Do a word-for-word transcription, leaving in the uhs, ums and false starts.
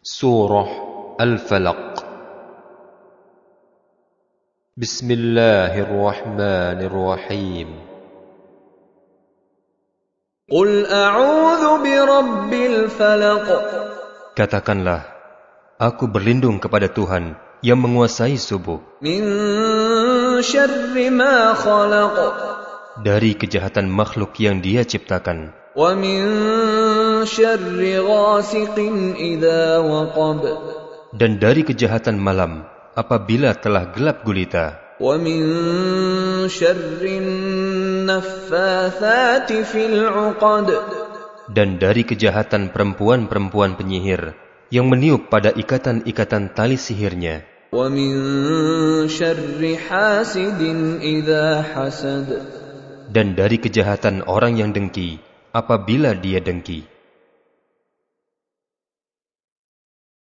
Surah Al-Falaq. Bismillahirrahmanirrahim. Qul a'udzu birabbil falaq. Katakanlah, aku berlindung kepada Tuhan yang menguasai subuh. Min syarri ma khalaq. Dari kejahatan makhluk yang Dia ciptakan. Wa min syarri ghasiqin idza waqab. Dan dari kejahatan malam apabila telah gelap gulita. Wa min syarrin naffatsati fil 'uqad. Dan dari kejahatan perempuan-perempuan penyihir yang meniup pada ikatan-ikatan tali sihirnya. Wa min syarri hasidin idza hasad. Dan dari kejahatan orang yang dengki apabila dia dengki.